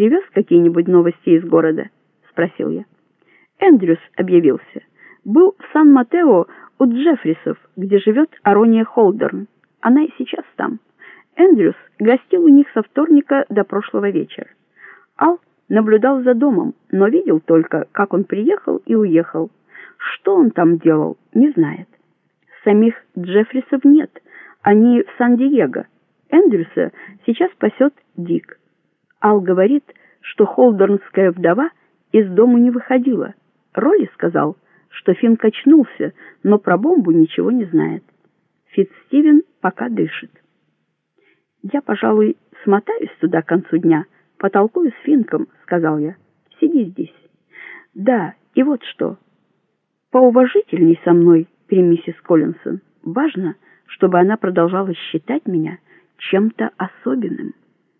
привез какие-нибудь новости из города?» — спросил я. Эндрюс объявился. Был в Сан-Матео у Джеффрисов, где живет Арония Холдерн. Она и сейчас там. Эндрюс гостил у них со вторника до прошлого вечера. Ал наблюдал за домом, но видел только, как он приехал и уехал. Что он там делал, не знает. Самих Джеффрисов нет, они в Сан-Диего. Эндрюса сейчас пасет Дик. Ал говорит, что холдернская вдова из дому не выходила. Ролли сказал, что Финн качнулся, но про бомбу ничего не знает. Фитцстивен пока дышит. «Я, пожалуй, смотаюсь туда к концу дня, потолкую с Финком», — сказал я. «Сиди здесь». «Да, и вот что. Поуважительней со мной при миссис Коллинсон. Важно, чтобы она продолжала считать меня чем-то особенным».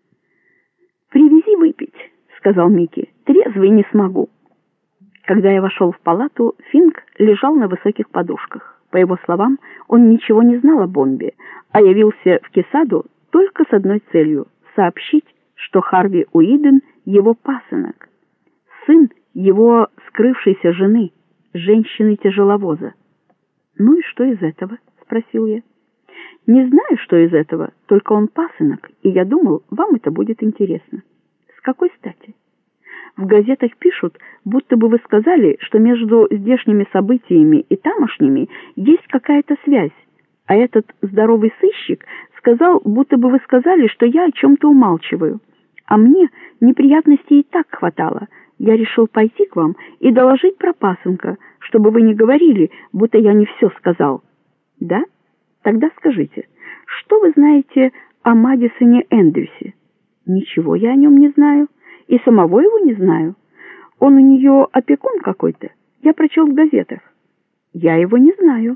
«Привези выпить», — сказал Микки. «Трезвый не смогу». Когда я вошел в палату, Финк лежал на высоких подушках. По его словам, он ничего не знал о бомбе, а явился в Кесаду только с одной целью — сообщить, что Харви Уиден — его пасынок, сын его скрывшейся жены, женщины-тяжеловоза. «Ну и что из этого?» — спросил я. «Не знаю, что из этого, только он пасынок, и я думал, вам это будет интересно». «С какой стати?» «В газетах пишут, будто бы вы сказали, что между здешними событиями и тамошними есть какая-то связь, а этот здоровый сыщик сказал, будто бы вы сказали, что я о чем-то умалчиваю. А мне неприятностей и так хватало. Я решил пойти к вам и доложить про пасынка, чтобы вы не говорили, будто я не все сказал». «Да? Тогда скажите, что вы знаете о Мадисоне Эндрюсе?» «Ничего я о нем не знаю. И самого его не знаю. Он у нее опекун какой-то. Я прочел в газетах». «Я его не знаю».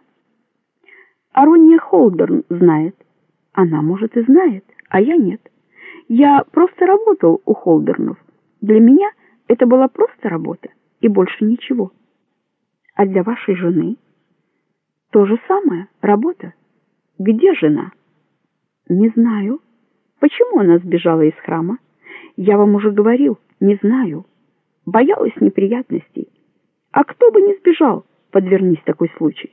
«Арония Холдерн знает». «Она, может, и знает, а я нет. Я просто работал у Холдернов. Для меня это была просто работа и больше ничего». «А для вашей жены?» «То же самое, работа». «Где жена?» «Не знаю». «Почему она сбежала из храма?» «Я вам уже говорил, не знаю. Боялась неприятностей. А кто бы не сбежал, подвернись такой случай».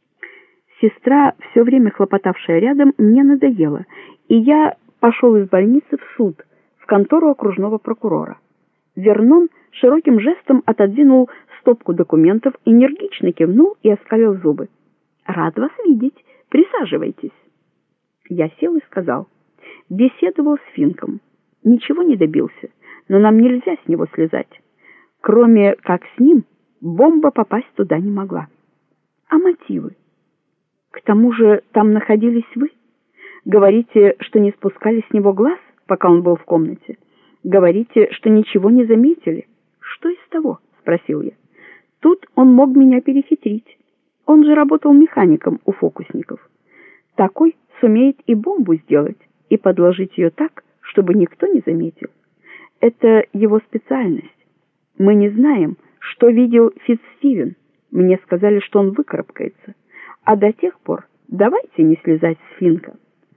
Сестра, все время хлопотавшая рядом, мне надоела, и я пошел из больницы в суд, в контору окружного прокурора. Вернон широким жестом отодвинул стопку документов, энергично кивнул и оскалил зубы. «Рад вас видеть. Присаживайтесь». Я сел и сказал. Беседовал с Финком. Ничего не добился, но нам нельзя с него слезать. Кроме как с ним, бомба попасть туда не могла. А мотивы? К тому же там находились вы. Говорите, что не спускали с него глаз, пока он был в комнате. Говорите, что ничего не заметили. Что из того? Спросил я. Тут он мог меня перехитрить. Он же работал механиком у фокусников. Такой сумеет и бомбу сделать, и подложить ее так, чтобы никто не заметил. Это его специальность. Мы не знаем, что видел Фитцстивен. Мне сказали, что он выкарабкается. А до тех пор давайте не слезать с Финка».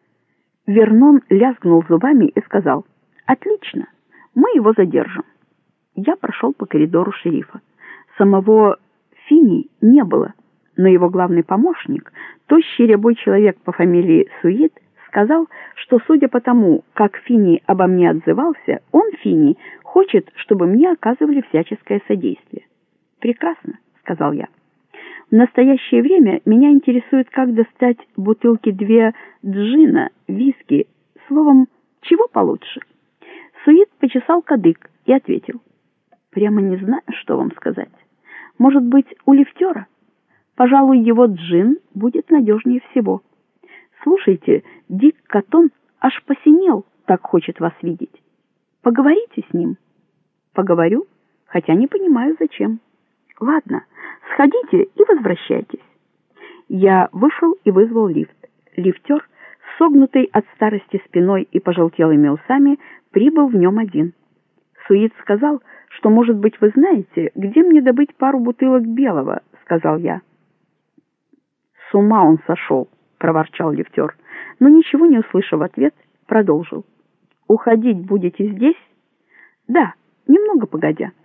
Вернон лязгнул зубами и сказал: «Отлично, мы его задержим». Я прошел по коридору шерифа. Самого Финни не было, но его главный помощник, тощий рябой человек по фамилии Суит, сказал, что, судя по тому, как Финни обо мне отзывался, он, Финни, хочет, чтобы мне оказывали всяческое содействие. «Прекрасно», — сказал я. «В настоящее время меня интересует, как достать бутылки 2 джина, виски, словом, чего получше». Суит почесал кадык и ответил: «Прямо не знаю, что вам сказать. Может быть, у лифтера? Пожалуй, его джин будет надежнее всего. Слушайте, Дик Каттон аж посинел, так хочет вас видеть. Поговорите с ним». «Поговорю, хотя не понимаю, зачем». «Ладно, сходите и возвращайтесь». Я вышел и вызвал лифт. Лифтер, согнутый от старости спиной и пожелтелыми усами, прибыл в нем один. Суит сказал, что, может быть, вы знаете, где мне добыть пару бутылок белого, сказал я. «С ума он сошел», — проворчал лифтер, но, ничего не услышав в ответ, продолжил. «Уходить будете здесь? Да, немного погодя.